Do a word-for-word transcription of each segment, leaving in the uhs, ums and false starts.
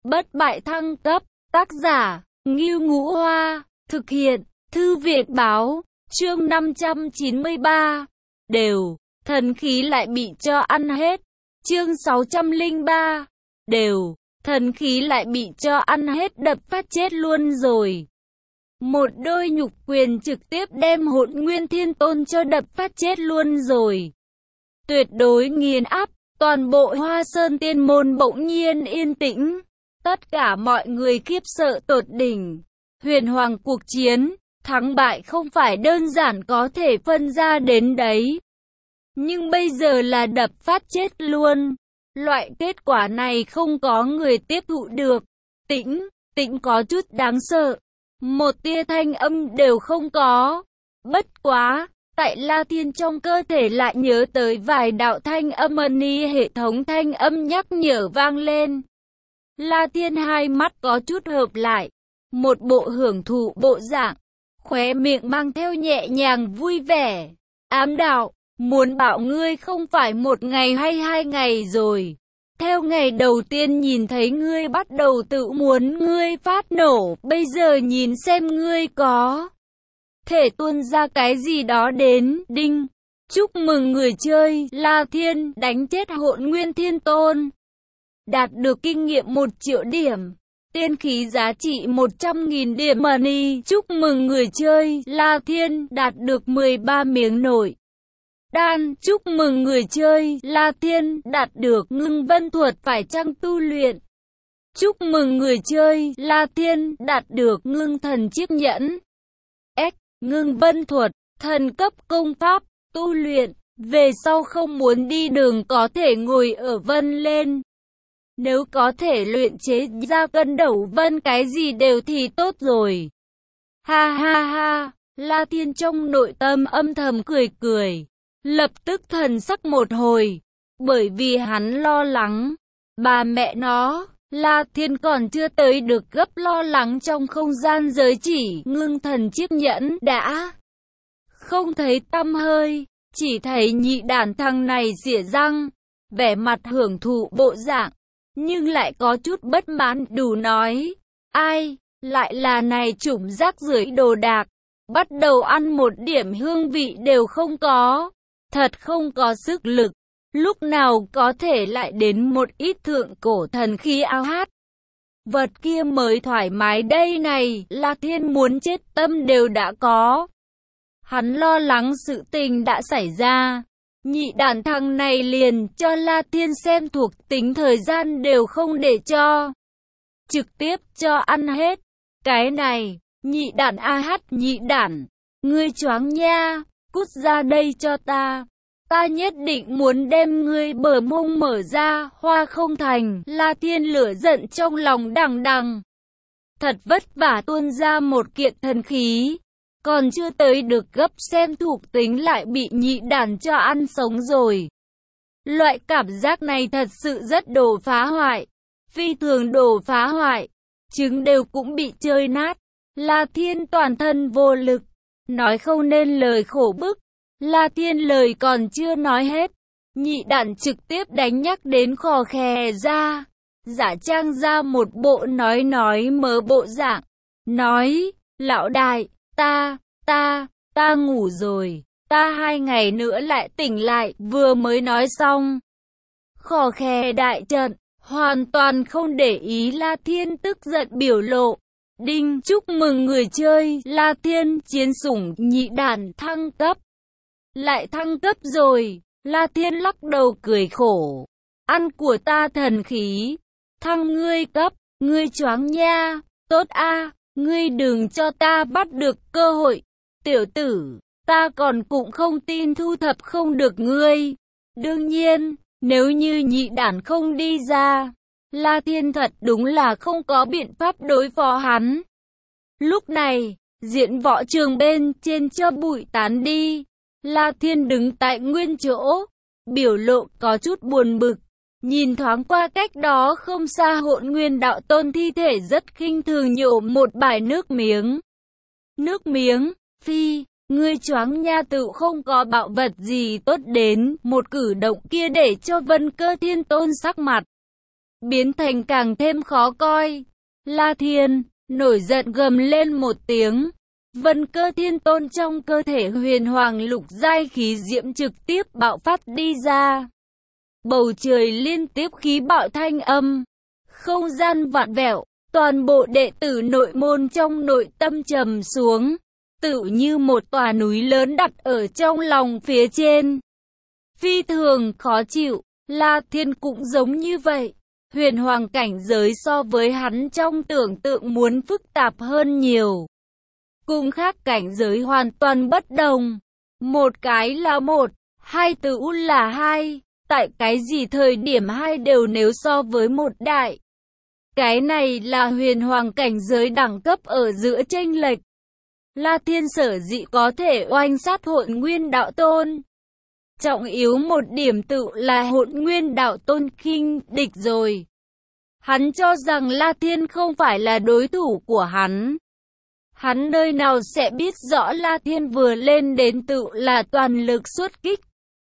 bất bại thăng cấp, tác giả, Ngưu Ngũ Hoa, thực hiện, Thư viện Báo, chương năm trăm chín mươi ba, đều, thần khí lại bị cho ăn hết, chương sáu trăm lẻ ba, đều, thần khí lại bị cho ăn hết đập phát chết luôn rồi. Một đôi nhục quyền trực tiếp đem Hỗn Nguyên Thiên Tôn cho đập phát chết luôn rồi. Tuyệt đối nghiền áp, toàn bộ Hoa Sơn Tiên Môn bỗng nhiên yên tĩnh. Tất cả mọi người khiếp sợ tột đỉnh. Huyền hoàng cuộc chiến, thắng bại không phải đơn giản có thể phân ra đến đấy. Nhưng bây giờ là đập phát chết luôn. Loại kết quả này không có người tiếp thụ được. Tĩnh, tĩnh có chút đáng sợ. Một tia thanh âm đều không có. Bất quá, tại La Thiên trong cơ thể lại nhớ tới vài đạo thanh âm ân y, hệ thống thanh âm nhắc nhở vang lên. La Thiên hai mắt có chút hợp lại, một bộ hưởng thụ bộ dạng, khóe miệng mang theo nhẹ nhàng vui vẻ. Ám đạo, muốn bảo ngươi không phải một ngày hay hai ngày rồi. Theo ngày đầu tiên nhìn thấy ngươi bắt đầu tự muốn ngươi phát nổ, bây giờ nhìn xem ngươi có thể tuôn ra cái gì đó đến. Đinh, chúc mừng người chơi, La Thiên, đánh chết Hỗn Nguyên Thiên Tôn. Đạt được kinh nghiệm một triệu điểm. Tiên khí giá trị một trăm nghìn điểm money. Chúc mừng người chơi, La Thiên, đạt được mười ba miếng nội đan. Chúc mừng người chơi, La Thiên, đạt được ngưng vân thuật phải chăng tu luyện. Chúc mừng người chơi, La Thiên, đạt được ngưng thần chiếc nhẫn. S. Ngưng vân thuật, thần cấp công pháp, tu luyện. Về sau không muốn đi đường có thể ngồi ở vân lên. Nếu có thể luyện chế ra cân đầu vân cái gì đều thì tốt rồi. Ha ha ha, La Thiên trong nội tâm âm thầm cười cười. Lập tức thần sắc một hồi, bởi vì hắn lo lắng. Bà mẹ nó, La Thiên còn chưa tới được gấp lo lắng trong không gian giới chỉ. Ngưng thần chiếc nhẫn đã không thấy tăm hơi, chỉ thấy nhị đản thằng này xỉa răng, vẻ mặt hưởng thụ bộ dạng, nhưng lại có chút bất mãn. Đủ nói, ai, lại là này chủng rác rưởi đồ đạc, bắt đầu ăn một điểm hương vị đều không có. Thật không có sức lực, lúc nào có thể lại đến một ít thượng cổ thần khí ao hát. Vật kia mới thoải mái đây này, La Thiên muốn chết tâm đều đã có. Hắn lo lắng sự tình đã xảy ra. Nhị đản thằng này liền cho La Thiên xem thuộc tính thời gian đều không để cho. Trực tiếp cho ăn hết. Cái này, nhị đản a hát nhị đản, ngươi choáng nha. Cút ra đây cho ta. Ta nhất định muốn đem ngươi bờ mông mở ra, hoa không thành. La Thiên lửa giận trong lòng đằng đằng. Thật vất vả tuôn ra một kiện thần khí. Còn chưa tới được gấp xem thuộc tính lại bị nhị đản cho ăn sống rồi. Loại cảm giác này thật sự rất đồ phá hoại. Phi thường đồ phá hoại. Trứng đều cũng bị chơi nát. La Thiên toàn thân vô lực. Nói không nên lời, khổ bức. La Thiên lời còn chưa nói hết, nhị đản trực tiếp đánh nhắc đến khò khè ra, giả trang ra một bộ nói nói mớ bộ dạng, nói, lão đại, ta, ta, ta ngủ rồi, ta hai ngày nữa lại tỉnh lại, vừa mới nói xong. Khò khè đại trận, hoàn toàn không để ý La Thiên tức giận biểu lộ. Đinh, chúc mừng người chơi, La Thiên, chiến sủng, nhị đản thăng cấp. Lại thăng cấp rồi, La Thiên lắc đầu cười khổ. Ăn của ta thần khí, thăng ngươi cấp, ngươi choáng nha, tốt a, ngươi đừng cho ta bắt được cơ hội. Tiểu tử, ta còn cũng không tin thu thập không được ngươi. Đương nhiên, nếu như nhị đản không đi ra, La Thiên thật đúng là không có biện pháp đối phó hắn. Lúc này, diễn võ trường bên trên cho bụi tán đi. La Thiên đứng tại nguyên chỗ, biểu lộ có chút buồn bực, nhìn thoáng qua cách đó không xa Hỗn Nguyên Đạo Tôn thi thể rất khinh thường nhổ một bãi nước miếng. Nước miếng, phi, ngươi choáng nha, tự không có bảo vật gì tốt đến, một cử động kia để cho Vân Cơ Thiên Tôn sắc mặt biến thành càng thêm khó coi. La Thiên nổi giận gầm lên một tiếng. Vân Cơ Thiên Tôn trong cơ thể huyền hoàng lục giai khí diễm trực tiếp bạo phát đi ra. Bầu trời liên tiếp khí bạo thanh âm. Không gian vạn vẹo, toàn bộ đệ tử nội môn trong nội tâm trầm xuống. Tự như một tòa núi lớn đặt ở trong lòng phía trên. Phi thường khó chịu, La Thiên cũng giống như vậy. Huyền hoàng cảnh giới so với hắn trong tưởng tượng muốn phức tạp hơn nhiều. Cùng khác cảnh giới hoàn toàn bất đồng. Một cái là một, hai từ là hai. Tại cái gì thời điểm hai đều nếu so với một đại. Cái này là huyền hoàng cảnh giới đẳng cấp ở giữa chênh lệch. La Thiên sở dĩ có thể oanh sát Hỗn Nguyên Đạo Tôn. Trọng yếu một điểm tự là Hỗn Nguyên Đạo Tôn khinh địch rồi. Hắn cho rằng La Thiên không phải là đối thủ của hắn. Hắn nơi nào sẽ biết rõ La Thiên vừa lên đến tự là toàn lực xuất kích.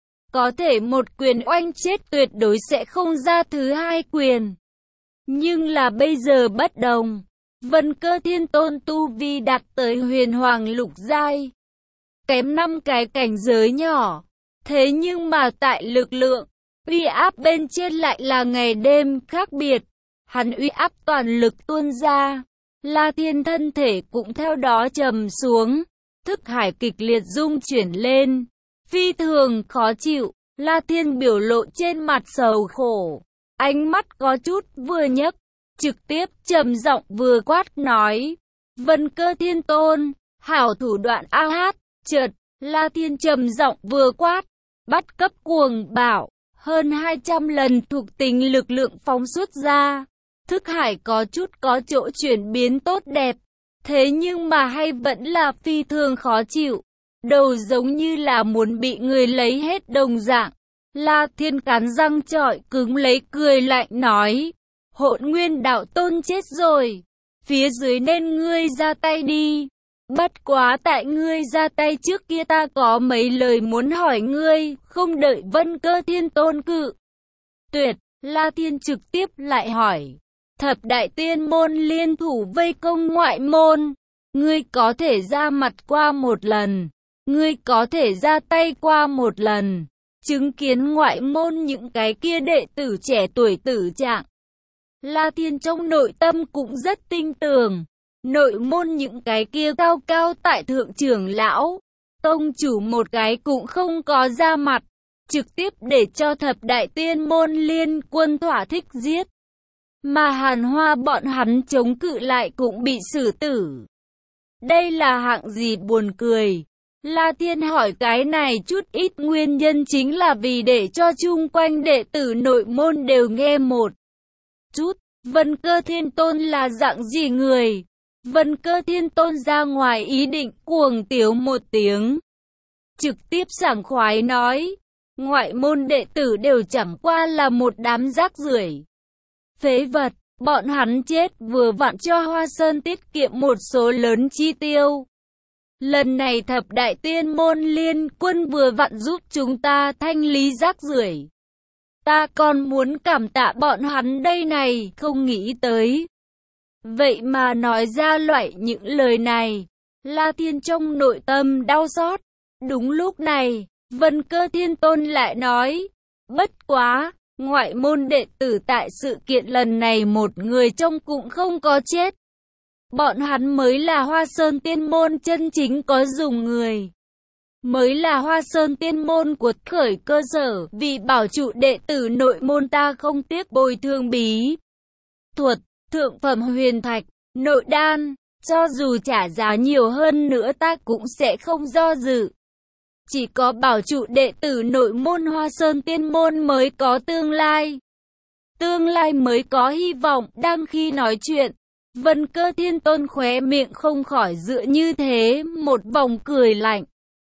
Có thể một quyền oanh chết tuyệt đối sẽ không ra thứ hai quyền. Nhưng là bây giờ bất đồng. Vân Cơ Thiên Tôn tu vi đạt tới huyền hoàng lục giai. Kém năm cái cảnh giới nhỏ. Thế nhưng mà tại lực lượng, uy áp bên trên lại là ngày đêm khác biệt. Hắn uy áp toàn lực tuôn ra. La Thiên thân thể cũng theo đó trầm xuống. Thức hải kịch liệt rung chuyển lên. Phi thường khó chịu. La Thiên biểu lộ trên mặt sầu khổ. Ánh mắt có chút vừa nhấc. Trực tiếp trầm giọng vừa quát nói. Vân Cơ Thiên Tôn, hảo thủ đoạn a hát. Chợt, La Thiên trầm giọng vừa quát. Bắt cấp cuồng bạo. Hơn hai trăm lần thuộc tính lực lượng phóng xuất ra. Thức hải có chút có chỗ chuyển biến tốt đẹp. Thế nhưng mà hay vẫn là phi thường khó chịu. Đầu giống như là muốn bị người lấy hết đồng dạng. La Thiên cắn răng trọi cứng lấy cười lạnh nói. Hỗn Nguyên Đạo Tôn chết rồi. Phía dưới nên ngươi ra tay đi. Bất quá tại ngươi ra tay trước kia ta có mấy lời muốn hỏi ngươi. Không đợi Vân Cơ Thiên Tôn cự tuyệt, La Thiên trực tiếp lại hỏi. Thập đại tiên môn liên thủ vây công ngoại môn. Ngươi có thể ra mặt qua một lần. Ngươi có thể ra tay qua một lần. Chứng kiến ngoại môn những cái kia đệ tử trẻ tuổi tử trạng. La Thiên trong nội tâm cũng rất tin tưởng. Nội môn những cái kia cao cao tại thượng trưởng lão. Tông chủ một cái cũng không có ra mặt. Trực tiếp để cho thập đại tiên môn liên quân thỏa thích giết. Mà Hàn Hoa bọn hắn chống cự lại cũng bị xử tử. Đây là hạng gì buồn cười. La Thiên hỏi cái này chút ít nguyên nhân chính là vì để cho chung quanh đệ tử nội môn đều nghe một chút. Vân Cơ Thiên Tôn là dạng gì người? Vân Cơ Thiên Tôn ra ngoài ý định cuồng tiếu một tiếng. Trực tiếp sảng khoái nói. Ngoại môn đệ tử đều chẳng qua là một đám rác rưởi. Phế vật, bọn hắn chết vừa vặn cho Hoa Sơn tiết kiệm một số lớn chi tiêu. Lần này thập đại tiên môn liên quân vừa vặn giúp chúng ta thanh lý rác rưởi. Ta còn muốn cảm tạ bọn hắn đây này, không nghĩ tới. Vậy mà nói ra loại những lời này, La Thiên trong nội tâm đau xót. Đúng lúc này, Vân Cơ Thiên Tôn lại nói, bất quá, ngoại môn đệ tử tại sự kiện lần này một người trong cũng không có chết. Bọn hắn mới là Hoa Sơn tiên môn chân chính có dùng người. Mới là Hoa Sơn tiên môn cuột khởi cơ sở, vì bảo trụ đệ tử nội môn ta không tiếc bồi thường bí thuật, thượng phẩm huyền thạch, nội đan, cho dù trả giá nhiều hơn nữa ta cũng sẽ không do dự. Chỉ có bảo trụ đệ tử nội môn Hoa Sơn tiên môn mới có tương lai. Tương lai mới có hy vọng. Đang khi nói chuyện, Vân Cơ Thiên Tôn khóe miệng không khỏi dựa như thế, một vòng cười lạnh.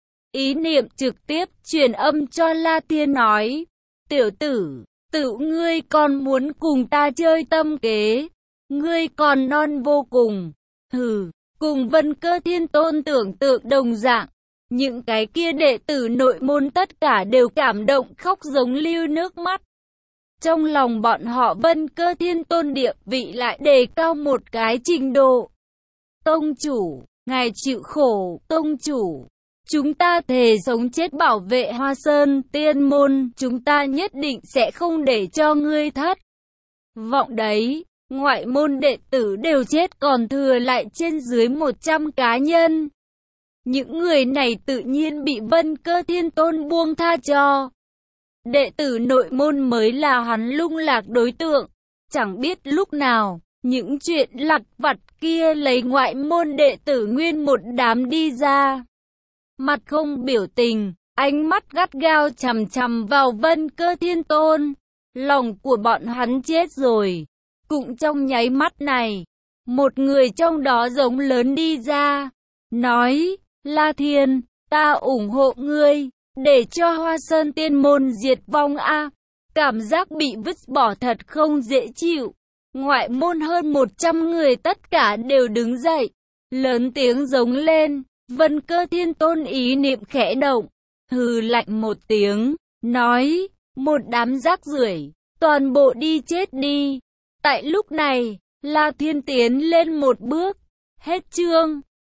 Ý niệm trực tiếp truyền âm cho La Thiên nói, tiểu tử, tự ngươi còn muốn cùng ta chơi tâm kế, ngươi còn non vô cùng. Hừ, cùng Vân Cơ Thiên Tôn tưởng tượng đồng dạng, những cái kia đệ tử nội môn tất cả đều cảm động khóc giống lưu nước mắt. Trong lòng bọn họ Vân Cơ Thiên Tôn địa vị lại đề cao một cái trình độ. Tông chủ, ngài chịu khổ, tông chủ. Chúng ta thề sống chết bảo vệ Hoa Sơn Tiên Môn, chúng ta nhất định sẽ không để cho ngươi thất vọng đấy. Ngoại môn đệ tử đều chết, còn thừa lại trên dưới một trăm cá nhân. Những người này tự nhiên bị Vân Cơ Thiên Tôn buông tha cho. Đệ tử nội môn mới là hắn lung lạc đối tượng. Chẳng biết lúc nào, những chuyện lặt vặt kia lấy ngoại môn đệ tử nguyên một đám đi ra. Mặt không biểu tình, ánh mắt gắt gao chằm chằm vào Vân Cơ Thiên Tôn. Lòng của bọn hắn chết rồi. Cũng trong nháy mắt này, một người trong đó giống lớn đi ra, nói, La Thiên, ta ủng hộ ngươi, để cho Hoa Sơn Tiên Môn diệt vong a. Cảm giác bị vứt bỏ thật không dễ chịu. Ngoại môn hơn một trăm người tất cả đều đứng dậy, lớn tiếng giống lên. Vân Cơ Thiên Tôn ý niệm khẽ động, hừ lạnh một tiếng, nói, một đám rác rưởi, toàn bộ đi chết đi. Tại lúc này, La Thiên tiến lên một bước, hết chương.